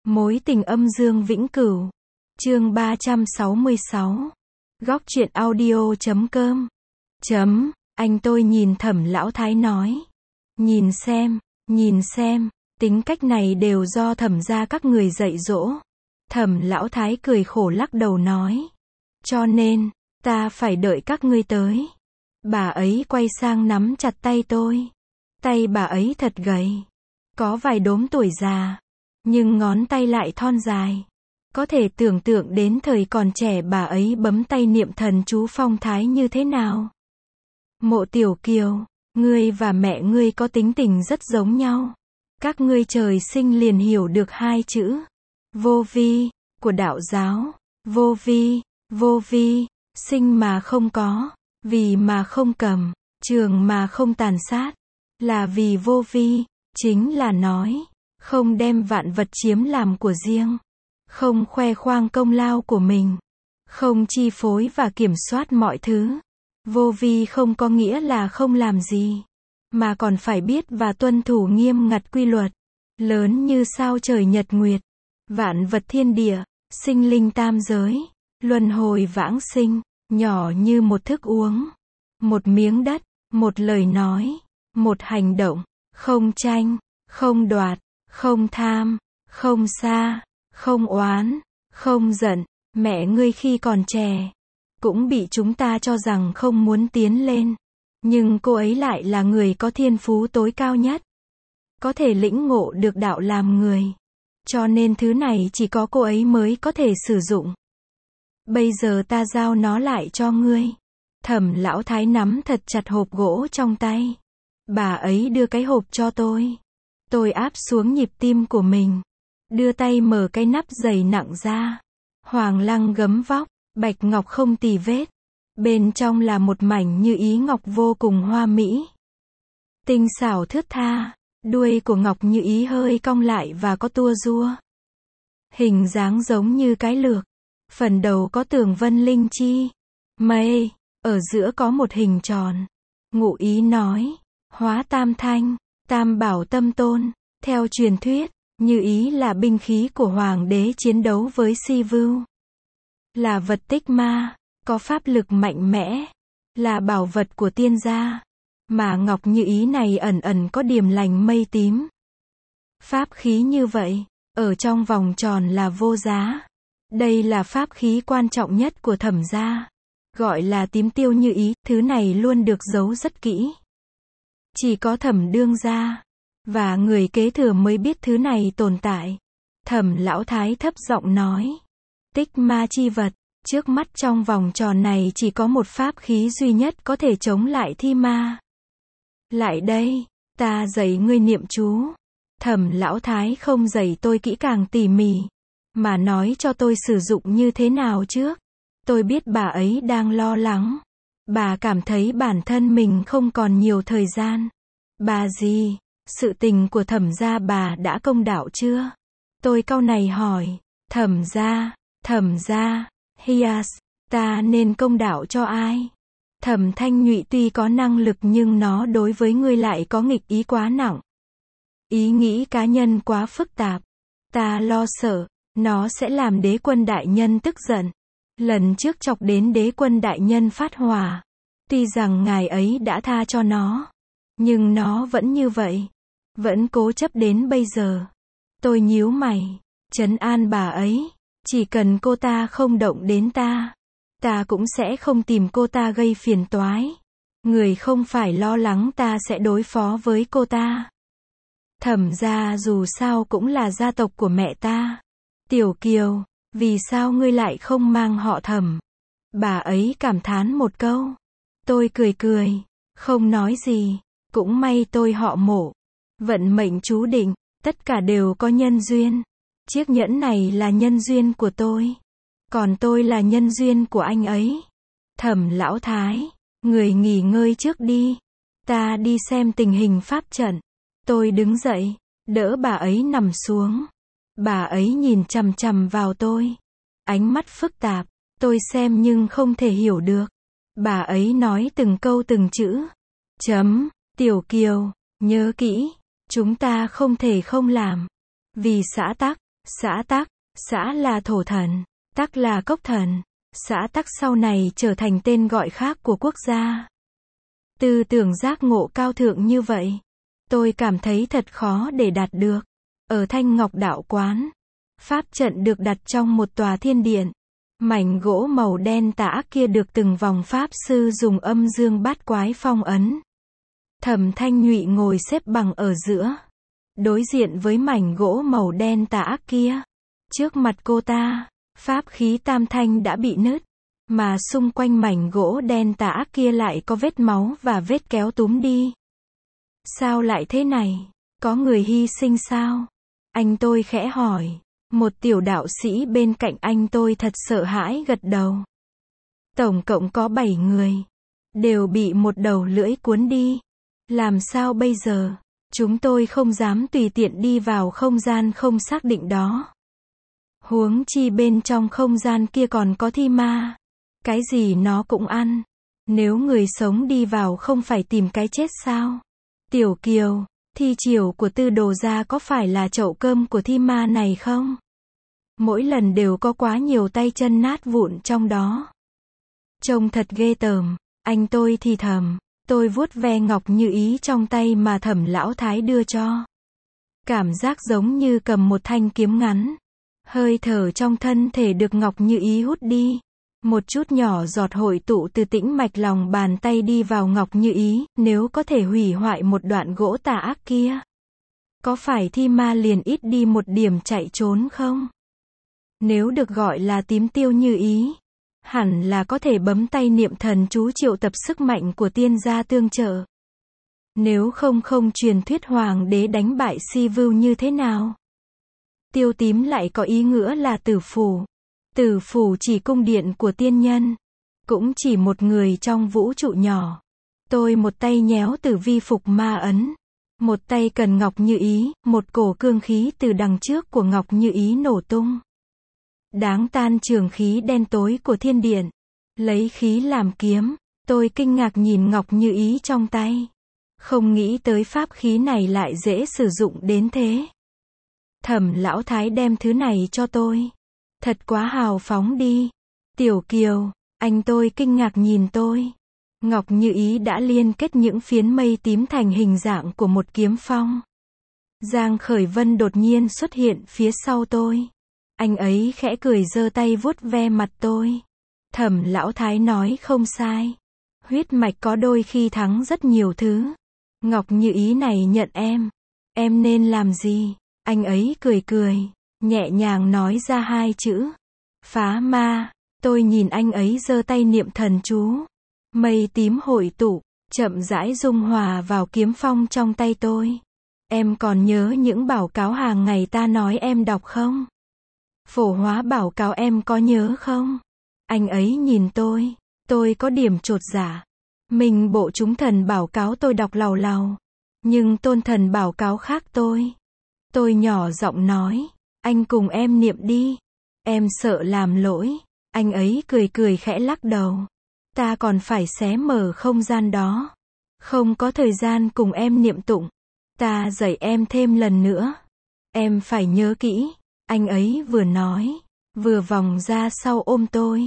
Mối tình âm dương vĩnh cửu. Chương 366. Góc truyện audio.com. Anh tôi nhìn Thẩm Lão Thái nói. Nhìn xem, tính cách này đều do Thẩm gia các người dạy dỗ. Thẩm Lão Thái cười khổ lắc đầu nói. Cho nên, ta phải đợi các ngươi tới. Bà ấy quay sang nắm chặt tay tôi. Tay bà ấy thật gầy. Có vài đốm tuổi già. Nhưng ngón tay lại thon dài. Có thể tưởng tượng đến thời còn trẻ bà ấy bấm tay niệm thần chú phong thái như thế nào. Mộ Tiểu Kiều, ngươi và mẹ ngươi có tính tình rất giống nhau. Các ngươi trời sinh liền hiểu được hai chữ vô vi của đạo giáo. Vô vi, sinh mà không có, vì mà không cầm, trường mà không tàn sát. Là vì vô vi, chính là nói, không đem vạn vật chiếm làm của riêng, không khoe khoang công lao của mình, không chi phối và kiểm soát mọi thứ. Vô vi không có nghĩa là không làm gì, mà còn phải biết và tuân thủ nghiêm ngặt quy luật, lớn như sao trời nhật nguyệt, vạn vật thiên địa, sinh linh tam giới, luân hồi vãng sinh, nhỏ như một thức uống, một miếng đất, một lời nói, một hành động, không tranh, không đoạt, không tham, không xa, không oán, không giận. Mẹ ngươi khi còn trẻ cũng bị chúng ta cho rằng không muốn tiến lên, nhưng cô ấy lại là người có thiên phú tối cao nhất, có thể lĩnh ngộ được đạo làm người, cho nên thứ này chỉ có cô ấy mới có thể sử dụng. Bây giờ ta giao nó lại cho ngươi. Thẩm Lão Thái nắm thật chặt hộp gỗ trong tay. Bà ấy đưa cái hộp cho tôi. Tôi áp xuống nhịp tim của mình, đưa tay mở cái nắp dày nặng ra. Hoàng lăng gấm vóc, bạch ngọc không tì vết. Bên trong là một mảnh như ý ngọc vô cùng hoa mỹ. Tinh xảo thướt tha, đuôi của ngọc như ý hơi cong lại và có tua rua. Hình dáng giống như cái lược. Phần đầu có tường vân linh chi, mây, ở giữa có một hình tròn. Ngụ ý nói, hóa tam thanh, tam bảo tâm tôn. Theo truyền thuyết, như ý là binh khí của hoàng đế chiến đấu với Si Vưu. Là vật tích ma, có pháp lực mạnh mẽ. Là bảo vật của tiên gia. Mà ngọc như ý này ẩn ẩn có điềm lành mây tím. Pháp khí như vậy, ở trong vòng tròn là vô giá. Đây là pháp khí quan trọng nhất của Thẩm gia. Gọi là tím tiêu như ý, thứ này luôn được giấu rất kỹ. Chỉ có Thẩm đương gia và người kế thừa mới biết thứ này tồn tại. Thẩm Lão Thái thấp giọng nói. Tích ma chi vật, trước mắt trong vòng tròn này chỉ có một pháp khí duy nhất có thể chống lại thi ma. Lại đây, ta dạy ngươi niệm chú. Thẩm Lão Thái không dạy tôi kỹ càng tỉ mỉ, mà nói cho tôi sử dụng như thế nào trước. Tôi biết bà ấy đang lo lắng. Bà cảm thấy bản thân mình không còn nhiều thời gian. Bà gì, sự tình của Thẩm gia bà đã công đạo chưa? Tôi cau này hỏi. Thẩm gia, Hias, ta nên công đạo cho ai? Thẩm Thanh Nhụy tuy có năng lực nhưng nó đối với ngươi lại có nghịch ý quá nặng. Ý nghĩ cá nhân quá phức tạp. Ta lo sợ, nó sẽ làm đế quân đại nhân tức giận. Lần trước chọc đến đế quân đại nhân phát hỏa. Tuy rằng ngài ấy đã tha cho nó, nhưng nó vẫn như vậy. Vẫn cố chấp đến bây giờ. Tôi nhíu mày, trấn an bà ấy. Chỉ cần cô ta không động đến ta, ta cũng sẽ không tìm cô ta gây phiền toái. Người không phải lo lắng ta sẽ đối phó với cô ta. Thẩm gia dù sao cũng là gia tộc của mẹ ta. Tiểu Kiều, vì sao ngươi lại không mang họ Thẩm? Bà ấy cảm thán một câu. Tôi cười, không nói gì. Cũng may tôi họ Mộ. Vận mệnh chú định, tất cả đều có nhân duyên. Chiếc nhẫn này là nhân duyên của tôi. Còn tôi là nhân duyên của anh ấy. Thẩm Lão Thái, người nghỉ ngơi trước đi. Ta đi xem tình hình pháp trận. Tôi đứng dậy, đỡ bà ấy nằm xuống. Bà ấy nhìn chằm chằm vào tôi. Ánh mắt phức tạp, tôi xem nhưng không thể hiểu được. Bà ấy nói từng câu từng chữ. Tiểu Kiều, nhớ kỹ, chúng ta không thể không làm. Vì xã tắc, Xã Tắc, xã là thổ thần, Tắc là cốc thần. Xã Tắc sau này trở thành tên gọi khác của quốc gia. Tư tưởng giác ngộ cao thượng như vậy, tôi cảm thấy thật khó để đạt được. Ở Thanh Ngọc Đạo Quán, pháp trận được đặt trong một tòa thiên điện. Mảnh gỗ màu đen tà ác kia được từng vòng pháp sư dùng âm dương bát quái phong ấn. Thẩm Thanh Nhụy ngồi xếp bằng ở giữa, đối diện với mảnh gỗ màu đen tà ác kia. Trước mặt cô ta, pháp khí tam thanh đã bị nứt, mà xung quanh mảnh gỗ đen tà ác kia lại có vết máu và vết kéo túm đi. Sao lại thế này? Có người hy sinh sao? Anh tôi khẽ hỏi. Một tiểu đạo sĩ bên cạnh anh tôi thật sợ hãi gật đầu. Tổng cộng có 7 người, đều bị một đầu lưỡi cuốn đi. Làm sao bây giờ? Chúng tôi không dám tùy tiện đi vào không gian không xác định đó. Huống chi bên trong không gian kia còn có thi ma. Cái gì nó cũng ăn. Nếu người sống đi vào không phải tìm cái chết sao? Tiểu Kiều, thi triều của Tư Đồ gia có phải là chậu cơm của thi ma này không? Mỗi lần đều có quá nhiều tay chân nát vụn trong đó. Trông thật ghê tởm, anh tôi thì thầm. Tôi vuốt ve ngọc như ý trong tay mà Thẩm lão thái đưa cho. Cảm giác giống như cầm một thanh kiếm ngắn. Hơi thở trong thân thể được ngọc như ý hút đi. Một chút nhỏ giọt hội tụ từ tĩnh mạch lòng bàn tay đi vào ngọc như ý, nếu có thể hủy hoại một đoạn gỗ tà ác kia. Có phải thi ma liền ít đi một điểm chạy trốn không? Nếu được gọi là tím tiêu như ý, hẳn là có thể bấm tay niệm thần chú triệu tập sức mạnh của tiên gia tương trợ. Nếu không truyền thuyết hoàng đế đánh bại Si Vưu như thế nào? Tiêu tím lại có ý nghĩa là tử phủ. Tử phủ chỉ cung điện của tiên nhân, cũng chỉ một người trong vũ trụ nhỏ. Tôi một tay nhéo tử vi phục ma ấn, một tay cần ngọc như ý, một cổ cương khí từ đằng trước của ngọc như ý nổ tung. Đáng tan trường khí đen tối của thiên điện. Lấy khí làm kiếm, tôi kinh ngạc nhìn ngọc như ý trong tay. Không nghĩ tới pháp khí này lại dễ sử dụng đến thế. Thẩm lão thái đem thứ này cho tôi. Thật quá hào phóng đi. Tiểu Kiều, anh tôi kinh ngạc nhìn tôi. Ngọc như ý đã liên kết những phiến mây tím thành hình dạng của một kiếm phong. Giang Khởi Vân đột nhiên xuất hiện phía sau tôi. Anh ấy khẽ cười giơ tay vuốt ve mặt tôi. Thẩm lão thái nói không sai. Huyết mạch có đôi khi thắng rất nhiều thứ. Ngọc như ý này nhận em nên làm gì? Anh ấy cười cười, nhẹ nhàng nói ra 2 chữ. Phá ma. Tôi nhìn anh ấy giơ tay niệm thần chú. Mây tím hội tụ, chậm rãi dung hòa vào kiếm phong trong tay tôi. Em còn nhớ những báo cáo hàng ngày ta nói em đọc không? Phổ hóa báo cáo em có nhớ không? Anh ấy nhìn tôi có điểm chột dạ. Mình bộ chúng thần báo cáo tôi đọc làu làu. Nhưng tôn thần báo cáo khác tôi. Tôi nhỏ giọng nói, anh cùng em niệm đi. Em sợ làm lỗi. Anh ấy cười khẽ lắc đầu. Ta còn phải xé mở không gian đó. Không có thời gian cùng em niệm tụng. Ta dạy em thêm lần nữa. Em phải nhớ kỹ. Anh ấy vừa nói, vừa vòng ra sau ôm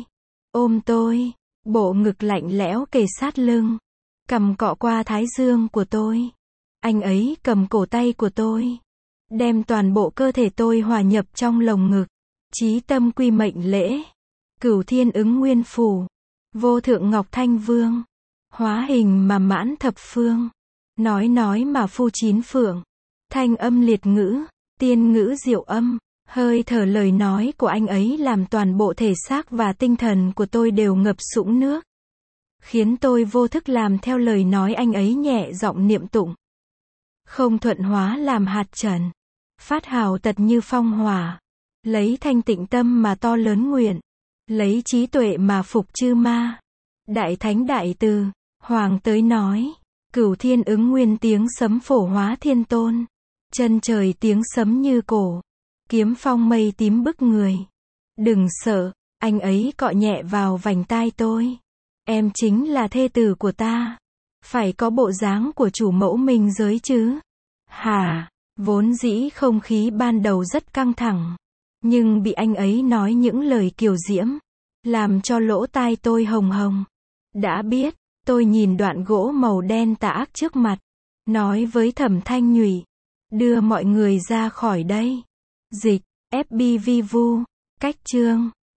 tôi, bộ ngực lạnh lẽo kề sát lưng, cằm cọ qua thái dương của tôi. Anh ấy cầm cổ tay của tôi, đem toàn bộ cơ thể tôi hòa nhập trong lồng ngực. Chí tâm quy mệnh lễ, Cửu Thiên Ứng Nguyên Phủ, Vô Thượng Ngọc Thanh Vương, hóa hình mà mãn thập phương, nói mà phu 9 phượng, thanh âm liệt ngữ, tiên ngữ diệu âm. Hơi thở lời nói của anh ấy làm toàn bộ thể xác và tinh thần của tôi đều ngập sũng nước. Khiến tôi vô thức làm theo lời nói anh ấy nhẹ giọng niệm tụng. Không thuận hóa làm hạt trần. Phát hào tật như phong hỏa. Lấy thanh tịnh tâm mà to lớn nguyện. Lấy trí tuệ mà phục chư ma. Đại thánh đại từ, Hoàng tới nói. Cửu Thiên Ứng Nguyên tiếng sấm phổ hóa thiên tôn. Chân trời tiếng sấm như cổ. Kiếm phong mây tím bức người. Đừng sợ, anh ấy cọ nhẹ vào vành tai tôi. Em chính là thê tử của ta. Phải có bộ dáng của chủ mẫu mình giới chứ. Hả, vốn dĩ không khí ban đầu rất căng thẳng. Nhưng bị anh ấy nói những lời kiều diễm, làm cho lỗ tai tôi hồng hồng. Đã biết, tôi nhìn đoạn gỗ màu đen tà ác trước mặt, nói với Thẩm Thanh Nhụy, đưa mọi người ra khỏi đây. Dịch, FB Vivu, cách chương